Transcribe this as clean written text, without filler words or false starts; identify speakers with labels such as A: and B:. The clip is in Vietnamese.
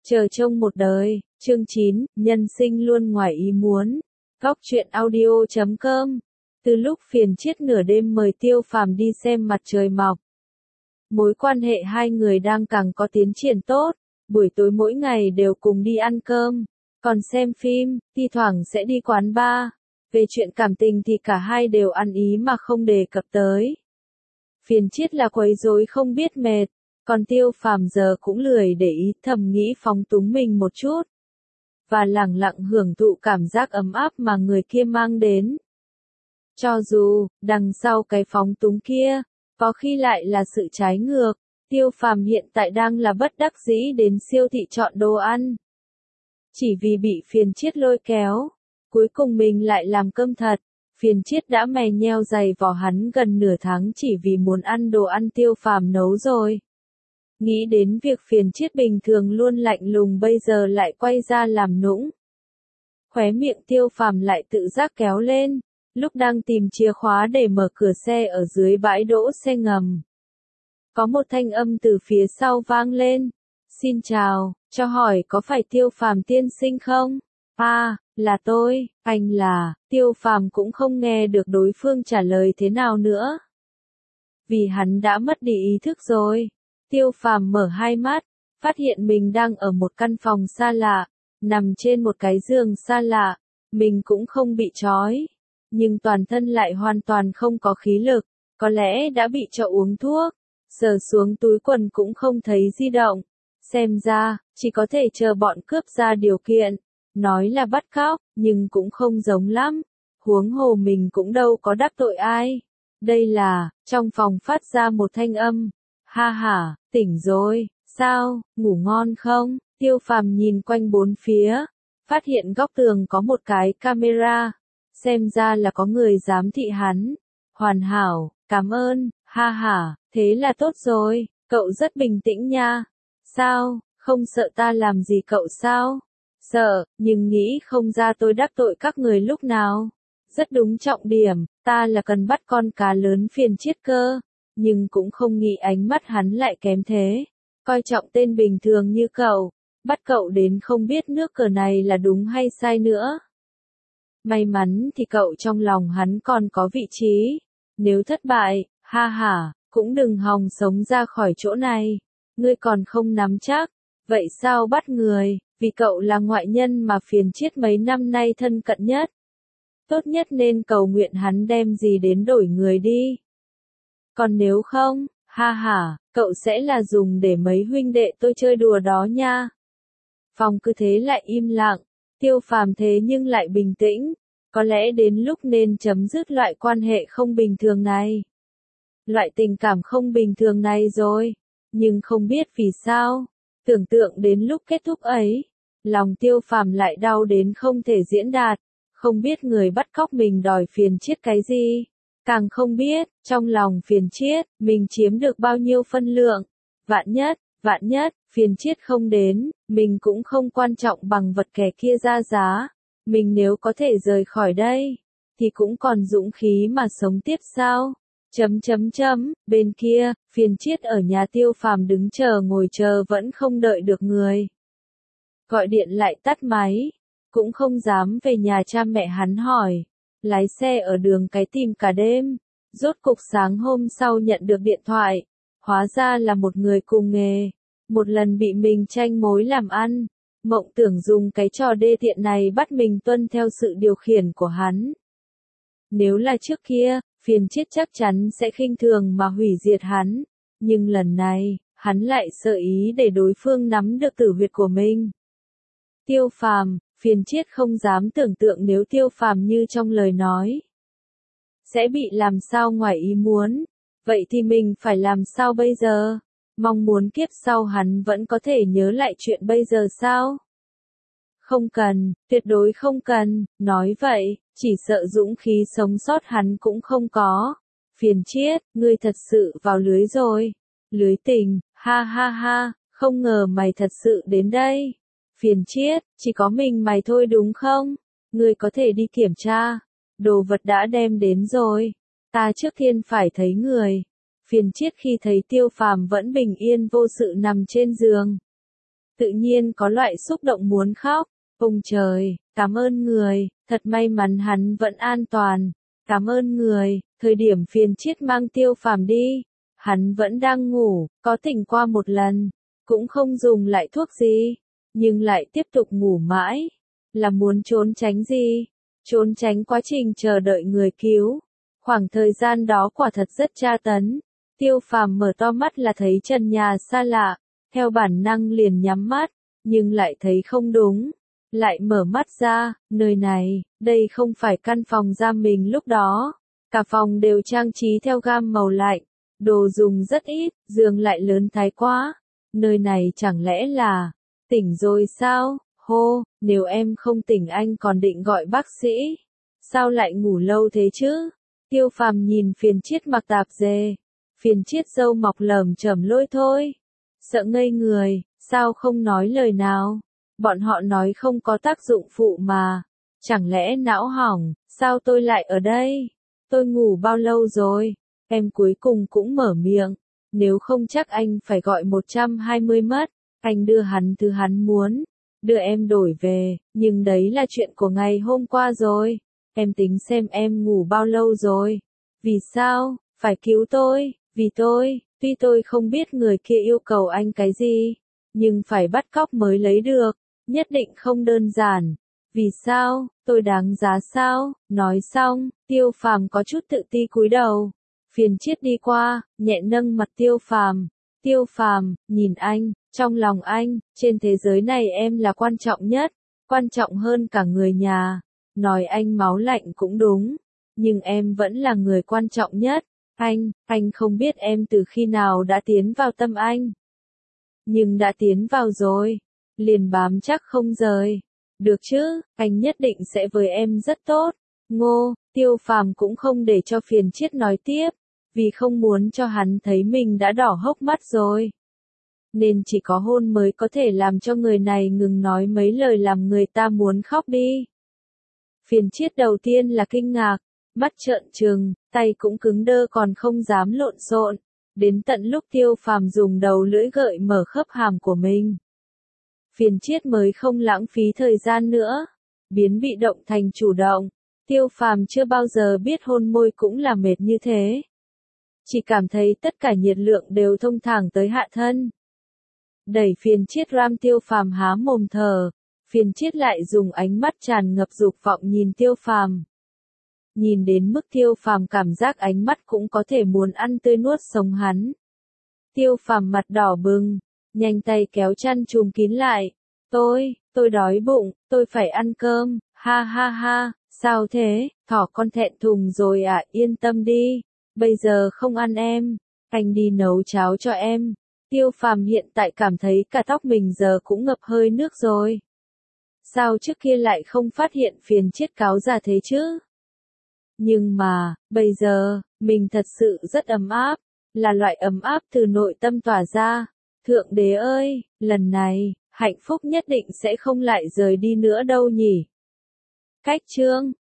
A: Chờ trông một đời, chương 9, nhân sinh luôn ngoài ý muốn. Góc truyện audio.com. Từ lúc phiền chiết nửa đêm mời Tiêu Phàm đi xem mặt trời mọc. Mối quan hệ hai người đang càng có tiến triển tốt, buổi tối mỗi ngày đều cùng đi ăn cơm, còn xem phim, thi thoảng sẽ đi quán bar. Về chuyện cảm tình thì cả hai đều ăn ý mà không đề cập tới. Phiền chiết là quấy rối không biết mệt, còn Tiêu Phàm giờ cũng lười để ý, thầm nghĩ phóng túng mình một chút. Và lẳng lặng hưởng thụ cảm giác ấm áp mà người kia mang đến. Cho dù, đằng sau cái phóng túng kia, có khi lại là sự trái ngược. Tiêu Phàm hiện tại đang là bất đắc dĩ đến siêu thị chọn đồ ăn. Chỉ vì bị phiền chiết lôi kéo, cuối cùng mình lại làm cơm thật. Phiền chiết đã mè nheo giày vò hắn gần nửa tháng chỉ vì muốn ăn đồ ăn Tiêu Phàm nấu rồi. Nghĩ đến việc phiền chiết bình thường luôn lạnh lùng bây giờ lại quay ra làm nũng. Khóe miệng Tiêu Phàm lại tự giác kéo lên, lúc đang tìm chìa khóa để mở cửa xe ở dưới bãi đỗ xe ngầm. Có một thanh âm từ phía sau vang lên. Xin chào, cho hỏi có phải Tiêu Phàm tiên sinh không? À, là tôi, anh là. Tiêu Phàm cũng không nghe được đối phương trả lời thế nào nữa. Vì hắn đã mất đi ý thức rồi. Tiêu Phàm mở hai mắt, phát hiện mình đang ở một căn phòng xa lạ, nằm trên một cái giường xa lạ, mình cũng không bị trói, nhưng toàn thân lại hoàn toàn không có khí lực, có lẽ đã bị cho uống thuốc, sờ xuống túi quần cũng không thấy di động, xem ra, chỉ có thể chờ bọn cướp ra điều kiện, nói là bắt cóc, nhưng cũng không giống lắm, huống hồ mình cũng đâu có đắc tội ai. Đây là, trong phòng phát ra một thanh âm. Ha ha, tỉnh rồi, sao, ngủ ngon không? Tiêu Phàm nhìn quanh bốn phía, phát hiện góc tường có một cái camera, xem ra là có người giám thị hắn. Hoàn hảo, cảm ơn, ha ha, thế là tốt rồi, cậu rất bình tĩnh nha. Sao, không sợ ta làm gì cậu sao? Sợ, nhưng nghĩ không ra tôi đắc tội các người lúc nào. Rất đúng trọng điểm, ta là cần bắt con cá lớn phiền chiết cơ. Nhưng cũng không nghĩ ánh mắt hắn lại kém thế. Coi trọng tên bình thường như cậu, bắt cậu đến không biết nước cờ này là đúng hay sai nữa. May mắn thì cậu trong lòng hắn còn có vị trí. Nếu thất bại, ha ha, cũng đừng hòng sống ra khỏi chỗ này. Ngươi còn không nắm chắc, vậy sao bắt người, vì cậu là ngoại nhân mà phiền chiết mấy năm nay thân cận nhất. Tốt nhất nên cầu nguyện hắn đem gì đến đổi người đi. Còn nếu không, ha ha, cậu sẽ là dùng để mấy huynh đệ tôi chơi đùa đó nha. Phòng cứ thế lại im lặng, Tiêu Phàm thế nhưng lại bình tĩnh, có lẽ đến lúc nên chấm dứt loại quan hệ không bình thường này. Loại tình cảm không bình thường này rồi, nhưng không biết vì sao, tưởng tượng đến lúc kết thúc ấy, lòng Tiêu Phàm lại đau đến không thể diễn đạt, không biết người bắt cóc mình đòi phiền chiết cái gì. Càng không biết, trong lòng phiền chiết, mình chiếm được bao nhiêu phân lượng. Vạn nhất, phiền chiết không đến, mình cũng không quan trọng bằng vật kẻ kia ra giá. Mình nếu có thể rời khỏi đây, thì cũng còn dũng khí mà sống tiếp sao? Bên kia, phiền chiết ở nhà Tiêu Phàm đứng chờ ngồi chờ vẫn không đợi được người. Gọi điện lại tắt máy, cũng không dám về nhà cha mẹ hắn hỏi. Lái xe ở đường cái tìm cả đêm, rốt cục sáng hôm sau nhận được điện thoại, hóa ra là một người cùng nghề, một lần bị mình tranh mối làm ăn, mộng tưởng dùng cái trò đê tiện này bắt mình tuân theo sự điều khiển của hắn. Nếu là trước kia, phiền chiết chắc chắn sẽ khinh thường mà hủy diệt hắn, nhưng lần này, hắn lại sợ ý để đối phương nắm được tử huyệt của mình. Tiêu Phàm, phiền chiết không dám tưởng tượng nếu Tiêu Phàm như trong lời nói sẽ bị làm sao ngoài ý muốn, vậy thì mình phải làm sao bây giờ? Mong muốn kiếp sau hắn vẫn có thể nhớ lại chuyện bây giờ sao? Không cần, tuyệt đối không cần, nói vậy, chỉ sợ dũng khí sống sót hắn cũng không có. Phiền chiết, ngươi thật sự vào lưới rồi. Lưới tình, ha ha ha, không ngờ mày thật sự đến đây. Phiền chiết, chỉ có mình mày thôi đúng không? Ngươi có thể đi kiểm tra. Đồ vật đã đem đến rồi. Ta trước tiên phải thấy người. Phiền chiết khi thấy Tiêu Phàm vẫn bình yên vô sự nằm trên giường. tự nhiên có loại xúc động muốn khóc. Ông trời, cảm ơn người, thật may mắn hắn vẫn an toàn. Cảm ơn người, thời điểm phiền chiết mang Tiêu Phàm đi. Hắn vẫn đang ngủ, có tỉnh qua một lần, cũng không dùng lại thuốc gì, nhưng lại tiếp tục ngủ mãi. Là muốn trốn tránh gì? Trốn tránh quá trình chờ đợi người cứu. Khoảng thời gian đó quả thật rất tra tấn. Tiêu Phàm mở to mắt là thấy trần nhà xa lạ, theo bản năng liền nhắm mắt, nhưng lại thấy không đúng. Lại mở mắt ra, nơi này, đây không phải căn phòng giam mình lúc đó. Cả phòng đều trang trí theo gam màu lạnh, đồ dùng rất ít, giường lại lớn thái quá. Nơi này chẳng lẽ là, tỉnh rồi sao? Hô, nếu em không tỉnh anh còn định gọi bác sĩ. Sao lại ngủ lâu thế chứ? Tiêu Phàm nhìn Phiền Chiết mặc tạp dề. Phiền Chiết râu mọc lởm chởm lôi thôi. Sợ ngây người, sao không nói lời nào? Bọn họ nói không có tác dụng phụ mà. Chẳng lẽ não hỏng, sao tôi lại ở đây? Tôi ngủ bao lâu rồi? Em cuối cùng cũng mở miệng. Nếu không chắc anh phải gọi 120 mất. Anh đưa hắn thứ hắn muốn. Đưa em đổi về, nhưng đấy là chuyện của ngày hôm qua rồi. Em tính xem em ngủ bao lâu rồi. Vì sao, phải cứu tôi, vì tôi, tuy tôi không biết người kia yêu cầu anh cái gì, nhưng phải bắt cóc mới lấy được, nhất định không đơn giản. Vì sao, tôi đáng giá sao? Nói xong, Tiêu Phàm có chút tự ti cúi đầu. Phiền Chiết đi qua, nhẹ nâng mặt Tiêu Phàm. Tiêu Phàm, nhìn anh, trong lòng anh, trên thế giới này em là quan trọng nhất, quan trọng hơn cả người nhà. Nói anh máu lạnh cũng đúng, nhưng em vẫn là người quan trọng nhất. Anh không biết em từ khi nào đã tiến vào tâm anh. Nhưng đã tiến vào rồi, liền bám chắc không rời. Được chứ, anh nhất định sẽ với em rất tốt. Ngô, Tiêu Phàm cũng không để cho Phiền Chiết nói tiếp, vì không muốn cho hắn thấy mình đã đỏ hốc mắt rồi. Nên chỉ có hôn mới có thể làm cho người này ngừng nói mấy lời làm người ta muốn khóc đi. Phiền Chiết đầu tiên là kinh ngạc, mắt trợn trừng, tay cũng cứng đơ còn không dám lộn xộn. Đến tận lúc Tiêu Phàm dùng đầu lưỡi gợi mở khớp hàm của mình, Phiền Chiết mới không lãng phí thời gian nữa, biến bị động thành chủ động. Tiêu Phàm chưa bao giờ biết hôn môi cũng là mệt như thế. Chỉ cảm thấy tất cả nhiệt lượng đều thông thẳng tới hạ thân. Đẩy Phiền Chiết ram Tiêu Phàm há mồm thở. Phiền Chiết lại dùng ánh mắt tràn ngập dục vọng nhìn Tiêu Phàm. Nhìn đến mức Tiêu Phàm cảm giác ánh mắt cũng có thể muốn ăn tươi nuốt sống hắn. Tiêu Phàm mặt đỏ bừng, nhanh tay kéo chăn trùm kín lại. Tôi đói bụng, tôi phải ăn cơm, ha ha ha, sao thế, thỏ con thẹn thùng rồi à, yên tâm đi, bây giờ không ăn em, anh đi nấu cháo cho em. Tiêu Phàm hiện tại cảm thấy cả tóc mình giờ cũng ngập hơi nước rồi. Sao trước kia lại không phát hiện Phiền Chiết cáo già thế chứ? Nhưng mà, bây giờ, mình thật sự rất ấm áp, là loại ấm áp từ nội tâm tỏa ra. Thượng đế ơi, lần này, hạnh phúc nhất định sẽ không lại rời đi nữa đâu nhỉ. Cách chương